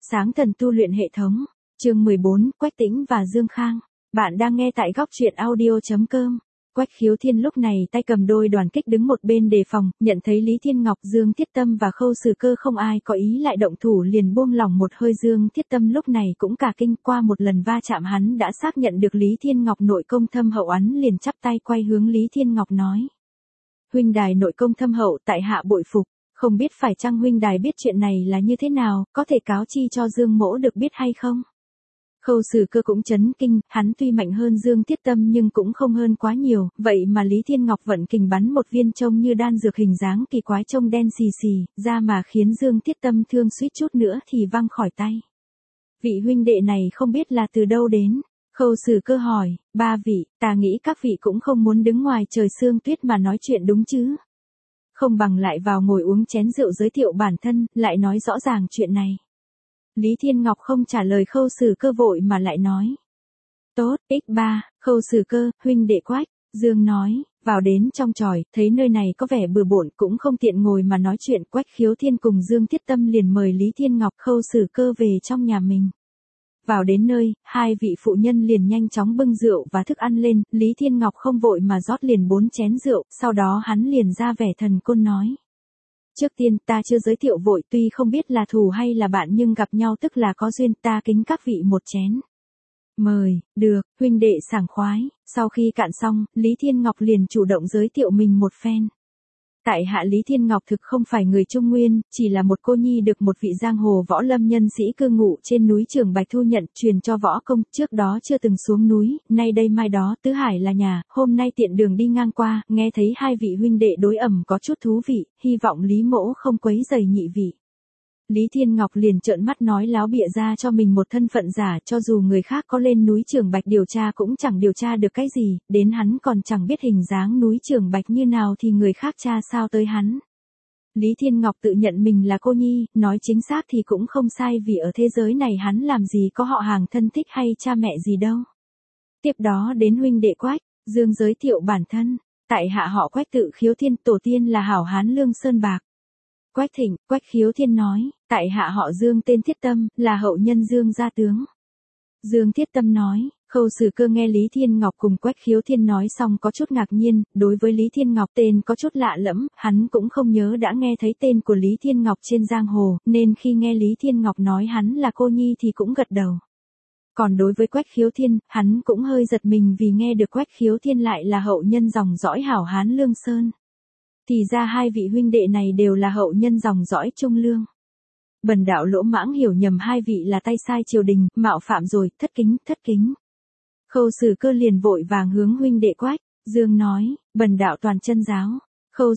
Sáng thần tu luyện hệ thống. Chương 14, Quách Tĩnh và Dương Khang. Bạn đang nghe tại góc truyện audio.com. Quách Khiếu Thiên lúc này tay cầm đôi đoàn kích đứng một bên đề phòng, nhận thấy Lý Thiên Ngọc, Dương Thiết Tâm và Khâu Sử Cơ không ai có ý lại động thủ liền buông lỏng một hơi. Dương Thiết Tâm lúc này cũng cả kinh, qua một lần va chạm hắn đã xác nhận được Lý Thiên Ngọc nội công thâm hậu, hắn liền chắp tay quay hướng Lý Thiên Ngọc nói: huynh đài nội công thâm hậu, tại hạ bội phục. Không biết phải chăng huynh đài biết chuyện này là như thế nào, có thể cáo chi cho Dương mỗ được biết hay không? Khâu Sử Cơ cũng chấn kinh, hắn tuy mạnh hơn Dương Thiết Tâm nhưng cũng không hơn quá nhiều, vậy mà Lý Thiên Ngọc vận kình bắn một viên trông như đan dược hình dáng kỳ quái trông đen xì xì, ra mà khiến Dương Thiết Tâm thương suýt chút nữa thì văng khỏi tay. Vị huynh đệ này không biết là từ đâu đến? Khâu Sử Cơ hỏi. Ba vị, ta nghĩ các vị cũng không muốn đứng ngoài trời sương tuyết mà nói chuyện đúng chứ? Không bằng lại vào ngồi uống chén rượu giới thiệu bản thân, lại nói rõ ràng chuyện này. Lý Thiên Ngọc không trả lời Khâu Sử Cơ vội mà lại nói: tốt, x3, Khâu Sử Cơ, huynh đệ Quách. Dương nói, vào đến trong tròi, thấy nơi này có vẻ bừa bộn cũng không tiện ngồi mà nói chuyện. Quách Khiếu Thiên cùng Dương Thiết Tâm liền mời Lý Thiên Ngọc, Khâu Sử Cơ về trong nhà mình. Vào đến nơi, hai vị phụ nhân liền nhanh chóng bưng rượu và thức ăn lên, Lý Thiên Ngọc không vội mà rót liền 4 chén rượu, sau đó hắn liền ra vẻ thần côn nói: trước tiên ta chưa giới thiệu vội, tuy không biết là thù hay là bạn nhưng gặp nhau tức là có duyên, ta kính các vị một chén. Mời. Được, huynh đệ sảng khoái. Sau khi cạn xong, Lý Thiên Ngọc liền chủ động giới thiệu mình một phen. Tại hạ Lý Thiên Ngọc thực không phải người Trung Nguyên, chỉ là một cô nhi được một vị giang hồ võ lâm nhân sĩ cư ngụ trên núi Trường Bạch thu nhận, truyền cho võ công, trước đó chưa từng xuống núi, nay đây mai đó, tứ hải là nhà, hôm nay tiện đường đi ngang qua, nghe thấy hai vị huynh đệ đối ẩm có chút thú vị, hy vọng Lý mỗ không quấy rầy nhị vị. Lý Thiên Ngọc liền trợn mắt nói láo bịa ra cho mình một thân phận giả, cho dù người khác có lên núi Trường Bạch điều tra cũng chẳng điều tra được cái gì, đến hắn còn chẳng biết hình dáng núi Trường Bạch như nào thì người khác tra sao tới hắn. Lý Thiên Ngọc tự nhận mình là cô nhi, nói chính xác thì cũng không sai, vì ở thế giới này hắn làm gì có họ hàng thân thích hay cha mẹ gì đâu. Tiếp đó đến huynh đệ Quách. Dương giới thiệu bản thân: tại hạ họ Quách, tự Khiếu Thiên, tổ tiên là hảo hán Lương Sơn Bạc. Quách Thịnh. Quách Khiếu Thiên nói: tại hạ họ Dương, tên Thiết Tâm, là hậu nhân Dương gia tướng. Dương Thiết Tâm nói. Khâu Sử Cơ nghe Lý Thiên Ngọc cùng Quách Khiếu Thiên nói xong có chút ngạc nhiên, đối với Lý Thiên Ngọc tên có chút lạ lẫm, hắn cũng không nhớ đã nghe thấy tên của Lý Thiên Ngọc trên giang hồ, nên khi nghe Lý Thiên Ngọc nói hắn là cô nhi thì cũng gật đầu. Còn đối với Quách Khiếu Thiên, hắn cũng hơi giật mình vì nghe được Quách Khiếu Thiên lại là hậu nhân dòng dõi hảo hán Lương Sơn. Thì ra hai vị huynh đệ này đều là hậu nhân dòng dõi Trung Lương. Bần đạo lỗ mãng hiểu nhầm hai vị là tay sai triều đình, mạo phạm rồi, thất kính, thất kính. Khâu Sử Cơ liền vội vàng hướng huynh đệ Quách. Dương nói, bần đạo toàn chân giáo. Khâu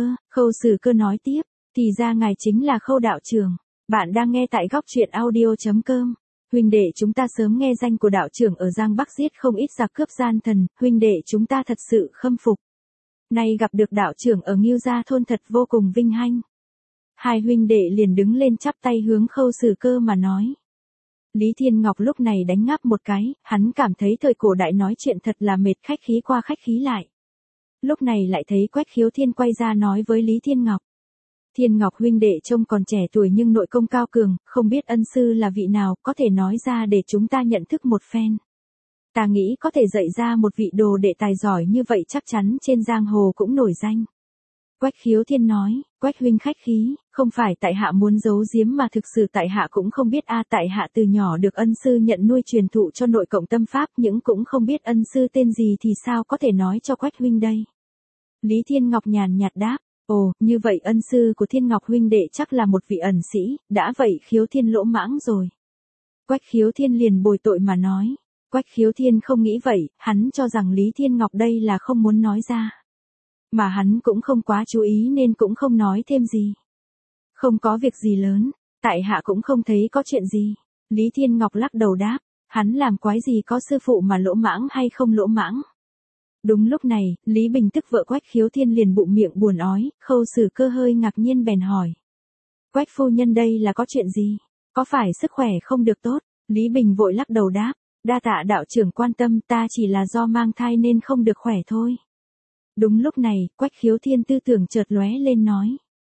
Sử Cơ nói tiếp, thì ra ngài chính là Khâu đạo trưởng. Bạn đang nghe tại góc truyện audio.com. Huynh đệ chúng ta sớm nghe danh của đạo trưởng ở Giang Bắc giết không ít giặc cướp gian thần, huynh đệ chúng ta thật sự khâm phục. Nay gặp được đạo trưởng ở Ngưu Gia thôn thật vô cùng vinh hanh. Hai huynh đệ liền đứng lên chắp tay hướng Khâu Sử Cơ mà nói. Lý Thiên Ngọc lúc này đánh ngáp một cái, hắn cảm thấy thời cổ đại nói chuyện thật là mệt, khách khí qua khách khí lại. Lúc này lại thấy Quách Khiếu Thiên quay ra nói với Lý Thiên Ngọc. Thiên Ngọc huynh đệ trông còn trẻ tuổi nhưng nội công cao cường, không biết ân sư là vị nào, có thể nói ra để chúng ta nhận thức một phen. Ta nghĩ có thể dạy ra một vị đồ đệ tài giỏi như vậy chắc chắn trên giang hồ cũng nổi danh. Quách Khiếu Thiên nói, Quách huynh khách khí, không phải tại hạ muốn giấu giếm mà thực sự tại hạ cũng không biết tại hạ từ nhỏ được ân sư nhận nuôi truyền thụ cho nội cộng tâm pháp, nhưng cũng không biết ân sư tên gì thì sao có thể nói cho Quách huynh đây. Lý Thiên Ngọc nhàn nhạt đáp, ồ, như vậy ân sư của Thiên Ngọc huynh đệ chắc là một vị ẩn sĩ, đã vậy Khiếu Thiên lỗ mãng rồi. Quách Khiếu Thiên liền bồi tội mà nói. Quách Khiếu Thiên không nghĩ vậy, hắn cho rằng Lý Thiên Ngọc đây là không muốn nói ra. Mà hắn cũng không quá chú ý nên cũng không nói thêm gì. Không có việc gì lớn, tại hạ cũng không thấy có chuyện gì. Lý Thiên Ngọc lắc đầu đáp, hắn làm quái gì có sư phụ mà lỗ mãng hay không lỗ mãng. Đúng lúc này, Lý Bình tức vợ Quách Khiếu Thiên liền bụng miệng buồn ói, Khâu Sử Cơ hơi ngạc nhiên bèn hỏi. Quách phu nhân đây là có chuyện gì? Có phải sức khỏe không được tốt? Lý Bình vội lắc đầu đáp, đa tạ đạo trưởng quan tâm, ta chỉ là do mang thai nên không được khỏe thôi. Đúng lúc này, Quách Khiếu Thiên tư tưởng chợt lóe lên nói.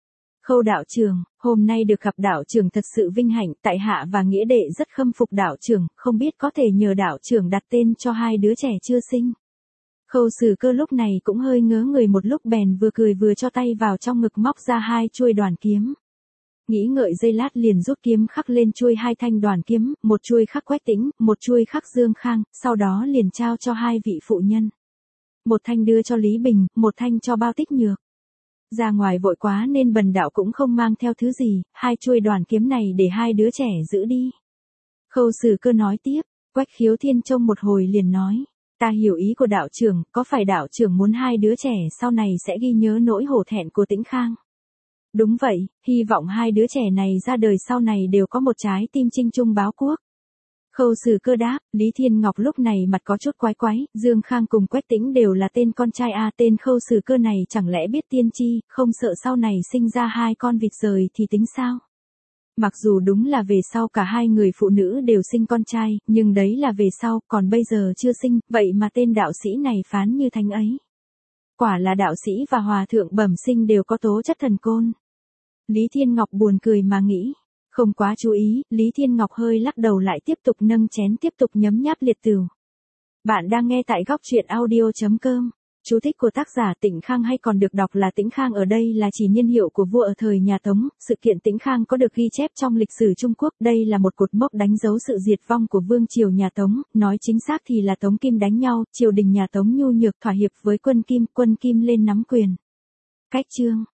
Khâu đạo trưởng, hôm nay được gặp đạo trưởng thật sự vinh hạnh, tại hạ và nghĩa đệ rất khâm phục đạo trưởng, không biết có thể nhờ đạo trưởng đặt tên cho hai đứa trẻ chưa sinh. Khâu Sử Cơ lúc này cũng hơi ngớ người một lúc bèn vừa cười vừa cho tay vào trong ngực móc ra hai chuôi đoàn kiếm. Nghĩ ngợi giây lát liền rút kiếm khắc lên chuôi hai thanh đoàn kiếm, một chuôi khắc Quách Tĩnh, một chuôi khắc Dương Khang, sau đó liền trao cho hai vị phụ nhân. Một thanh đưa cho Lý Bình, một thanh cho Bao Tích Nhược. Ra ngoài vội quá nên Bần đạo cũng không mang theo thứ gì, hai chuôi đoàn kiếm này để hai đứa trẻ giữ đi. Khâu Sử Cơ nói tiếp, Quách Khiếu Thiên trông một hồi liền nói, ta hiểu ý của đạo trưởng, có phải đạo trưởng muốn hai đứa trẻ sau này sẽ ghi nhớ nỗi hổ thẹn của Tĩnh Khang? Đúng vậy, hy vọng hai đứa trẻ này ra đời sau này đều có một trái tim chinh trung báo quốc. Khâu Sử Cơ đáp, Lý Thiên Ngọc lúc này mặt có chút quái quái, Dương Khang cùng Quách Tĩnh đều là tên con trai a, tên Khâu Sử Cơ này chẳng lẽ biết tiên tri, không sợ sau này sinh ra hai con vịt rời thì tính sao? Mặc dù đúng là về sau cả hai người phụ nữ đều sinh con trai, nhưng đấy là về sau, còn bây giờ chưa sinh, vậy mà tên đạo sĩ này phán như thánh ấy. Quả là đạo sĩ và hòa thượng bẩm sinh đều có tố chất thần côn. Lý Thiên Ngọc buồn cười mà nghĩ. Không quá chú ý, Lý Thiên Ngọc hơi lắc đầu lại tiếp tục nâng chén tiếp tục nhấm nháp liệt tửu. Bạn đang nghe tại góc truyện audio.com. Chú thích của tác giả Tĩnh Khang hay còn được đọc là Tĩnh Khang ở đây là chỉ niên hiệu của vua ở thời nhà Tống. Sự kiện Tĩnh Khang có được ghi chép trong lịch sử Trung Quốc. Đây là một cột mốc đánh dấu sự diệt vong của vương triều nhà Tống. Nói chính xác thì là Tống Kim đánh nhau, triều đình nhà Tống nhu nhược thỏa hiệp với quân Kim lên nắm quyền. Cách chương